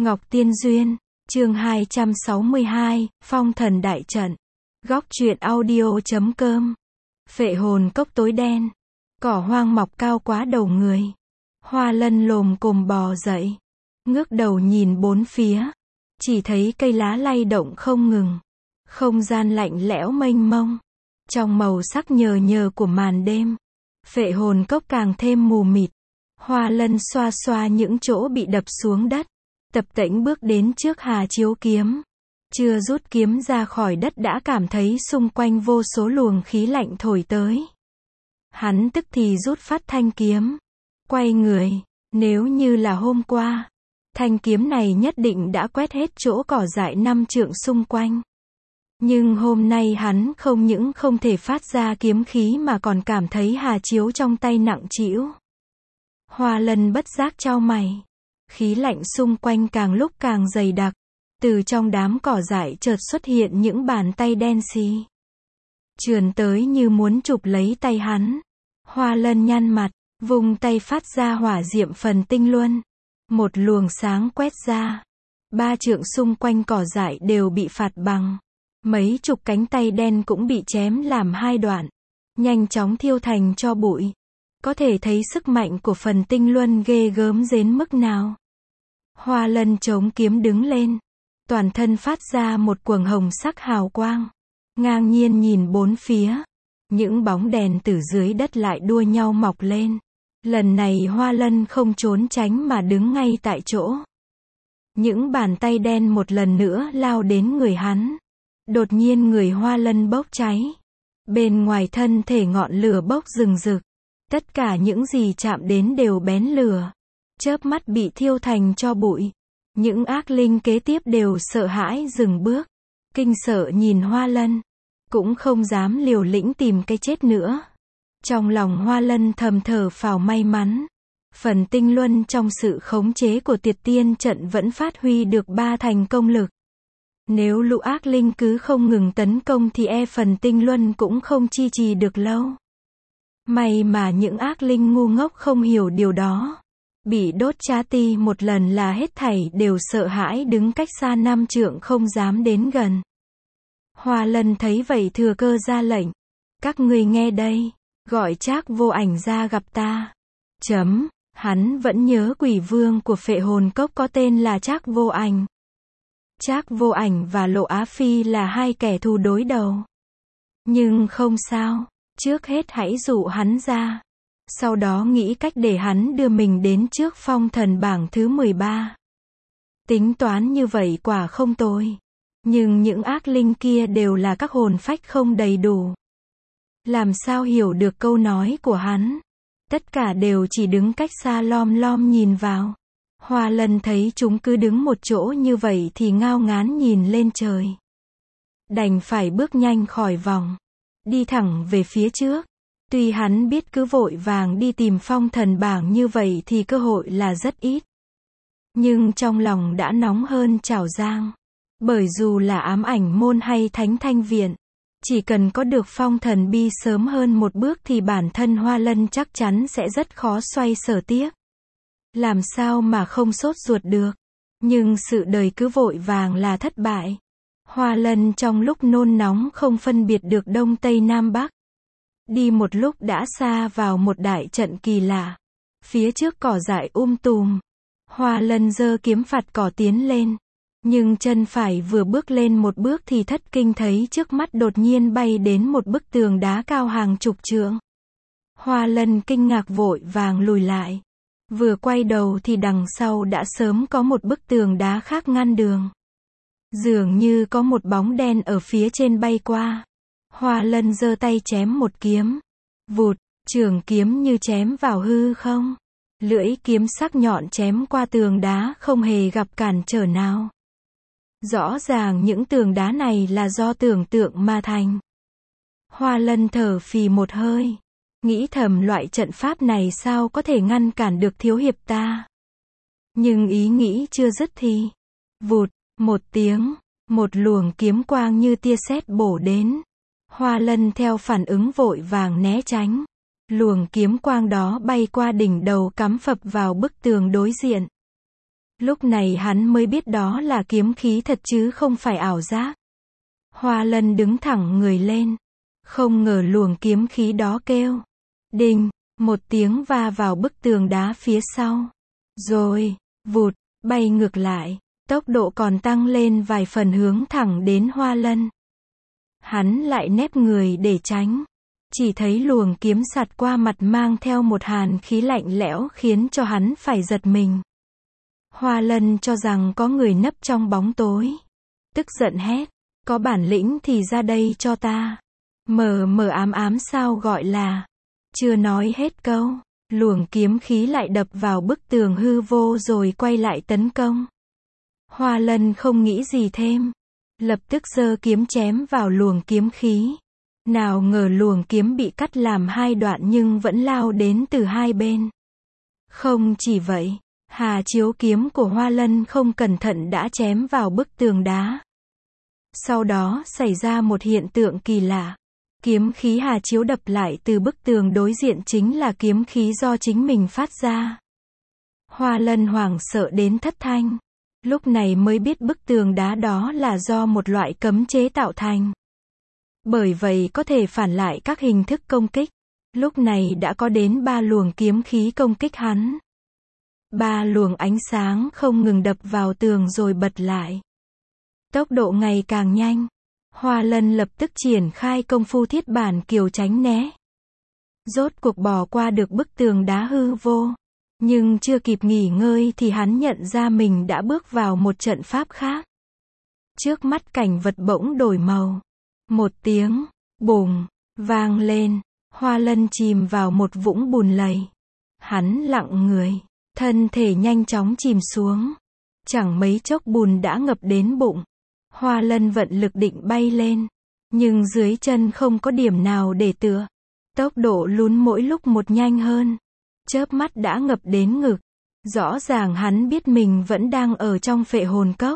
Ngọc Tiên Duyên, chương 262, Phong Thần Đại Trận. Góc truyện audio.com. Phệ hồn cốc tối đen. Cỏ hoang mọc cao quá đầu người. Hoa Lân lồm cồm bò dậy. Ngước đầu nhìn bốn phía. Chỉ thấy cây lá lay động không ngừng. Không gian lạnh lẽo mênh mông. Trong màu sắc nhờ nhờ của màn đêm. Phệ hồn cốc càng thêm mù mịt. Hoa Lân xoa xoa những chỗ bị đập xuống đất. Tập tễnh bước đến trước Hà Chiếu Kiếm. Chưa rút kiếm ra khỏi đất đã cảm thấy xung quanh vô số luồng khí lạnh thổi tới. Hắn tức thì rút phát thanh kiếm. Quay người, nếu như là hôm qua, thanh kiếm này nhất định đã quét hết chỗ cỏ dại 5 trượng xung quanh. Nhưng hôm nay hắn không những không thể phát ra kiếm khí mà còn cảm thấy Hà Chiếu trong tay nặng trĩu. Hoa Lân bất giác chau mày. Khí lạnh xung quanh càng lúc càng dày đặc. Từ trong đám cỏ dại chợt xuất hiện những bàn tay đen xì. Trườn tới như muốn chụp lấy tay hắn. Hoa Lân nhăn mặt, vùng tay phát ra hỏa diệm phần tinh luân. Một luồng sáng quét ra. 3 trượng xung quanh cỏ dại đều bị phạt bằng. Mấy chục cánh tay đen cũng bị chém làm 2 đoạn. Nhanh chóng thiêu thành tro bụi. Có thể thấy sức mạnh của phần tinh luân ghê gớm đến mức nào. Hoa Lân chống kiếm đứng lên. Toàn thân phát ra một quầng hồng sắc hào quang. Ngang nhiên nhìn bốn phía. Những bóng đèn từ dưới đất lại đua nhau mọc lên. Lần này Hoa Lân không trốn tránh mà đứng ngay tại chỗ. Những bàn tay đen một lần nữa lao đến người hắn. Đột nhiên người Hoa Lân bốc cháy. Bên ngoài thân thể ngọn lửa bốc rừng rực. Tất cả những gì chạm đến đều bén lửa. Chớp mắt bị thiêu thành tro bụi. Những ác linh kế tiếp đều sợ hãi dừng bước. Kinh sợ nhìn Hoa Lân. Cũng không dám liều lĩnh tìm cái chết nữa. Trong lòng Hoa Lân thầm thở phào may mắn. Phần tinh luân trong sự khống chế của Tiệt Tiên trận vẫn phát huy được 3 thành công lực. Nếu lũ ác linh cứ không ngừng tấn công thì phần tinh luân cũng không chi trì được lâu. May mà những ác linh ngu ngốc không hiểu điều đó. Bị đốt cha ti một lần là hết thảy đều sợ hãi đứng cách xa 5 trượng không dám đến gần. Hoa Lân thấy vậy thừa cơ ra lệnh. Các ngươi nghe đây, gọi Trác Vô Ảnh ra gặp ta. Hắn vẫn nhớ quỷ vương của Phệ hồn cốc có tên là Trác Vô Ảnh. Trác Vô Ảnh và Lộ Á Phi là 2 kẻ thù đối đầu. Nhưng không sao, trước hết hãy dụ hắn ra. Sau đó nghĩ cách để hắn đưa mình đến trước phong thần bảng thứ 13. Tính toán như vậy quả không tồi. Nhưng những ác linh kia đều là các hồn phách không đầy đủ. Làm sao hiểu được câu nói của hắn? Tất cả đều chỉ đứng cách xa lom lom nhìn vào. Hoa Lân thấy chúng cứ đứng một chỗ như vậy thì ngao ngán nhìn lên trời. Đành phải bước nhanh khỏi vòng. Đi thẳng về phía trước. Tuy hắn biết cứ vội vàng đi tìm phong thần bảng như vậy thì cơ hội là rất ít. Nhưng trong lòng đã nóng hơn chảo rang. Bởi dù là ám ảnh môn hay thánh thanh viện, chỉ cần có được phong thần bi sớm hơn một bước thì bản thân Hoa Lân chắc chắn sẽ rất khó xoay sở tiếc. Làm sao mà không sốt ruột được. Nhưng sự đời cứ vội vàng là thất bại. Hoa Lân trong lúc nôn nóng không phân biệt được đông tây nam bắc. Đi một lúc đã xa vào một đại trận kỳ lạ. Phía trước cỏ dại tùm. Hoa Lân giơ kiếm phạt cỏ tiến lên. Nhưng chân phải vừa bước lên một bước thì thất kinh thấy trước mắt đột nhiên bay đến một bức tường đá cao hàng chục trượng. Hoa Lân kinh ngạc vội vàng lùi lại. Vừa quay đầu thì đằng sau đã sớm có một bức tường đá khác ngăn đường. Dường như có một bóng đen ở phía trên bay qua. Hoa Lân giơ tay chém một kiếm. Vụt, trường kiếm như chém vào hư không. Lưỡi kiếm sắc nhọn chém qua tường đá không hề gặp cản trở nào. Rõ ràng những tường đá này là do tưởng tượng mà thành. Hoa Lân thở phì một hơi. Nghĩ thầm loại trận pháp này sao có thể ngăn cản được thiếu hiệp ta. Nhưng ý nghĩ chưa dứt thì. Vụt, một tiếng, một luồng kiếm quang như tia sét bổ đến. Hoa Lân theo phản ứng vội vàng né tránh. Luồng kiếm quang đó bay qua đỉnh đầu cắm phập vào bức tường đối diện. Lúc này hắn mới biết đó là kiếm khí thật chứ không phải ảo giác. Hoa Lân đứng thẳng người lên. Không ngờ luồng kiếm khí đó kêu. Đinh, một tiếng va vào bức tường đá phía sau. Rồi, vụt, bay ngược lại. Tốc độ còn tăng lên vài phần hướng thẳng đến Hoa Lân. Hắn lại nép người để tránh. Chỉ thấy luồng kiếm sạt qua mặt mang theo một hàn khí lạnh lẽo khiến cho hắn phải giật mình. Hoa Lân cho rằng có người nấp trong bóng tối. Tức giận hét. Có bản lĩnh thì ra đây cho ta. Mờ mờ ám ám sao gọi là. Chưa nói hết câu. Luồng kiếm khí lại đập vào bức tường hư vô rồi quay lại tấn công. Hoa Lân không nghĩ gì thêm. Lập tức giơ kiếm chém vào luồng kiếm khí. Nào ngờ luồng kiếm bị cắt làm hai đoạn nhưng vẫn lao đến từ hai bên. Không chỉ vậy, hà chiếu kiếm của Hoa Lân không cẩn thận đã chém vào bức tường đá. Sau đó xảy ra một hiện tượng kỳ lạ. Kiếm khí hà chiếu đập lại từ bức tường đối diện chính là kiếm khí do chính mình phát ra. Hoa Lân hoảng sợ đến thất thanh. Lúc này mới biết bức tường đá đó là do một loại cấm chế tạo thành. Bởi vậy có thể phản lại các hình thức công kích. Lúc này đã có đến 3 luồng kiếm khí công kích hắn. 3 luồng ánh sáng không ngừng đập vào tường rồi bật lại. Tốc độ ngày càng nhanh. Hoa Lân lập tức triển khai công phu thiết bản kiều tránh né. Rốt cuộc bỏ qua được bức tường đá hư vô. Nhưng chưa kịp nghỉ ngơi thì hắn nhận ra mình đã bước vào một trận pháp khác. Trước mắt cảnh vật bỗng đổi màu. Một tiếng, bùng, vang lên. Hoa Lân chìm vào một vũng bùn lầy. Hắn lặng người. Thân thể nhanh chóng chìm xuống. Chẳng mấy chốc bùn đã ngập đến bụng. Hoa Lân vận lực định bay lên. Nhưng dưới chân không có điểm nào để tựa. Tốc độ lún mỗi lúc một nhanh hơn. Chớp mắt đã ngập đến ngực. Rõ ràng hắn biết mình vẫn đang ở trong phệ hồn cốc.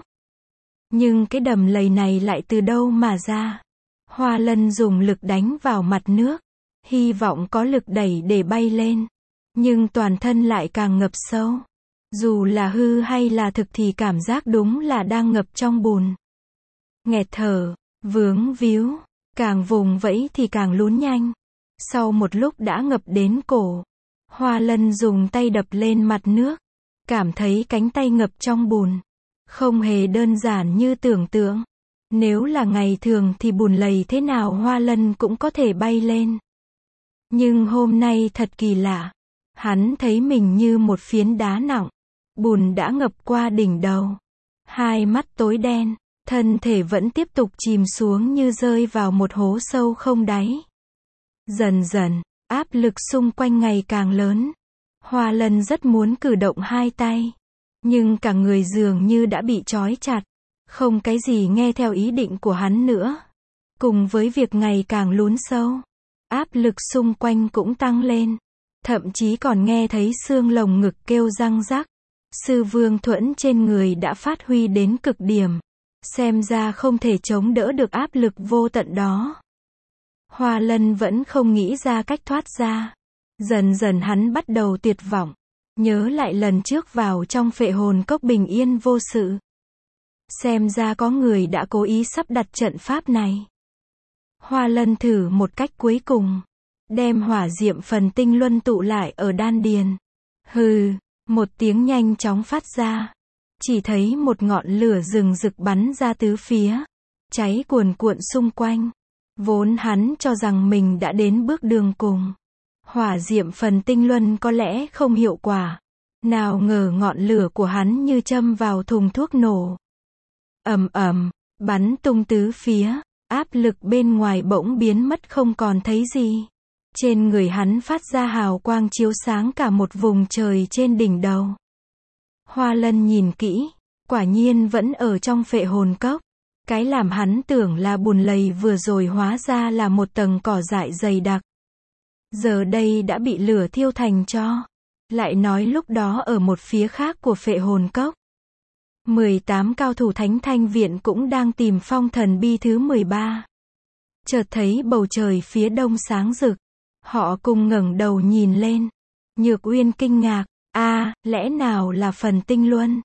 Nhưng cái đầm lầy này lại từ đâu mà ra? Hoa Lân dùng lực đánh vào mặt nước. Hy vọng có lực đẩy để bay lên. Nhưng toàn thân lại càng ngập sâu. Dù là hư hay là thực thì cảm giác đúng là đang ngập trong bùn. Nghẹt thở, vướng víu, càng vùng vẫy thì càng lún nhanh. Sau một lúc đã ngập đến cổ. Hoa Lân dùng tay đập lên mặt nước. Cảm thấy cánh tay ngập trong bùn. Không hề đơn giản như tưởng tượng. Nếu là ngày thường thì bùn lầy thế nào Hoa Lân cũng có thể bay lên. Nhưng hôm nay thật kỳ lạ. Hắn thấy mình như một phiến đá nặng. Bùn đã ngập qua đỉnh đầu. Hai mắt tối đen. Thân thể vẫn tiếp tục chìm xuống như rơi vào một hố sâu không đáy. Dần dần, áp lực xung quanh ngày càng lớn. Hoa Lân rất muốn cử động hai tay. Nhưng cả người dường như đã bị trói chặt. Không cái gì nghe theo ý định của hắn nữa. Cùng với việc ngày càng lún sâu. Áp lực xung quanh cũng tăng lên. Thậm chí còn nghe thấy xương lồng ngực kêu răng rắc. Sư vương thuẫn trên người đã phát huy đến cực điểm. Xem ra không thể chống đỡ được áp lực vô tận đó. Hoa Lân vẫn không nghĩ ra cách thoát ra. Dần dần hắn bắt đầu tuyệt vọng. Nhớ lại lần trước vào trong phệ hồn cốc bình yên vô sự. Xem ra có người đã cố ý sắp đặt trận pháp này. Hoa Lân thử một cách cuối cùng. Đem hỏa diệm phần tinh luân tụ lại ở đan điền. Hừ, một tiếng nhanh chóng phát ra. Chỉ thấy một ngọn lửa rừng rực bắn ra tứ phía. Cháy cuồn cuộn xung quanh. Vốn hắn cho rằng mình đã đến bước đường cùng. Hỏa diệm phần tinh luân có lẽ không hiệu quả. Nào ngờ ngọn lửa của hắn như châm vào thùng thuốc nổ. Ầm ầm, bắn tung tứ phía. Áp lực bên ngoài bỗng biến mất không còn thấy gì. Trên người hắn phát ra hào quang chiếu sáng cả một vùng trời trên đỉnh đầu. Hoa Lân nhìn kỹ, quả nhiên vẫn ở trong phệ hồn cốc. Cái làm hắn tưởng là bùn lầy vừa rồi hóa ra là một tầng cỏ dại dày đặc. Giờ đây đã bị lửa thiêu thành tro. Lại nói lúc đó ở một phía khác của phệ hồn cốc. 18 cao thủ Thánh Thanh Viện cũng đang tìm phong thần bi thứ 13. Chợt thấy bầu trời phía đông sáng rực. Họ cùng ngẩng đầu nhìn lên. Nhược Uyên kinh ngạc. Lẽ nào là phần tinh luân?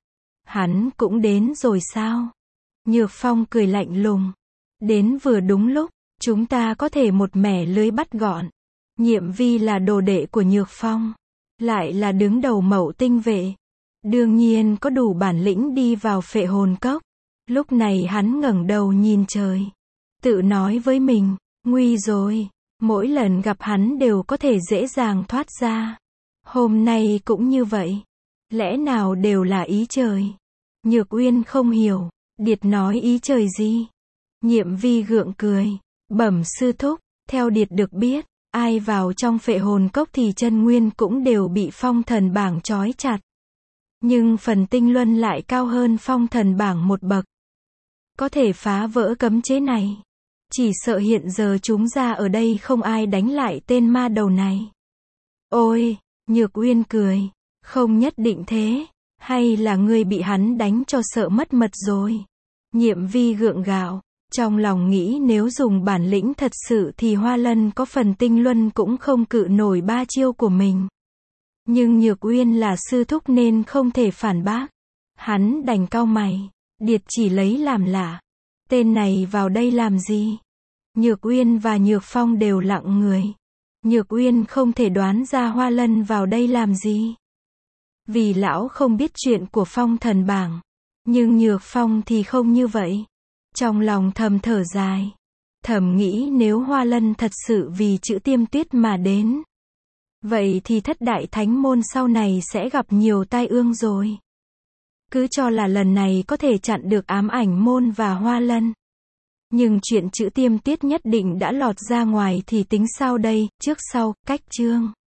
Hắn cũng đến rồi sao? Nhược Phong cười lạnh lùng. Đến vừa đúng lúc, chúng ta có thể một mẻ lưới bắt gọn. Nhiệm Vi là đồ đệ của Nhược Phong, lại là đứng đầu Mậu Tinh vệ. Đương nhiên có đủ bản lĩnh đi vào Phệ Hồn Cốc. Lúc này hắn ngẩng đầu nhìn trời, tự nói với mình, nguy rồi, mỗi lần gặp hắn đều có thể dễ dàng thoát ra. Hôm nay cũng như vậy. Lẽ nào đều là ý trời? Nhược Uyên không hiểu, Điệt nói ý trời gì? Nhiệm Vi gượng cười, bẩm sư thúc, theo Điệt được biết, ai vào trong Phệ Hồn Cốc thì chân nguyên cũng đều bị phong thần bảng trói chặt. Nhưng phần tinh luân lại cao hơn phong thần bảng một bậc. Có thể phá vỡ cấm chế này. Chỉ sợ hiện giờ chúng ra ở đây không ai đánh lại tên ma đầu này. Ôi, Nhược Uyên cười, không nhất định thế, hay là ngươi bị hắn đánh cho sợ mất mật rồi. Nhiệm Vi gượng gạo, trong lòng nghĩ nếu dùng bản lĩnh thật sự thì Hoa Lân có phần tinh luân cũng không cự nổi 3 chiêu của mình. Nhưng Nhược Uyên là sư thúc nên không thể phản bác. Hắn đành cau mày, Điệt chỉ lấy làm lạ. Tên này vào đây làm gì? Nhược Uyên và Nhược Phong đều lặng người. Nhược Uyên không thể đoán ra Hoa Lân vào đây làm gì. Vì lão không biết chuyện của phong thần bảng. Nhưng Nhược Phong thì không như vậy. Trong lòng thầm thở dài. Thầm nghĩ nếu Hoa Lân thật sự vì chữ Tiêm Tuyết mà đến. Vậy thì thất đại thánh môn sau này sẽ gặp nhiều tai ương rồi. Cứ cho là lần này có thể chặn được Ám Ảnh môn và Hoa Lân. Nhưng chuyện chữ Tiêm Tuyết nhất định đã lọt ra ngoài thì tính sao đây, trước sau, cách chương.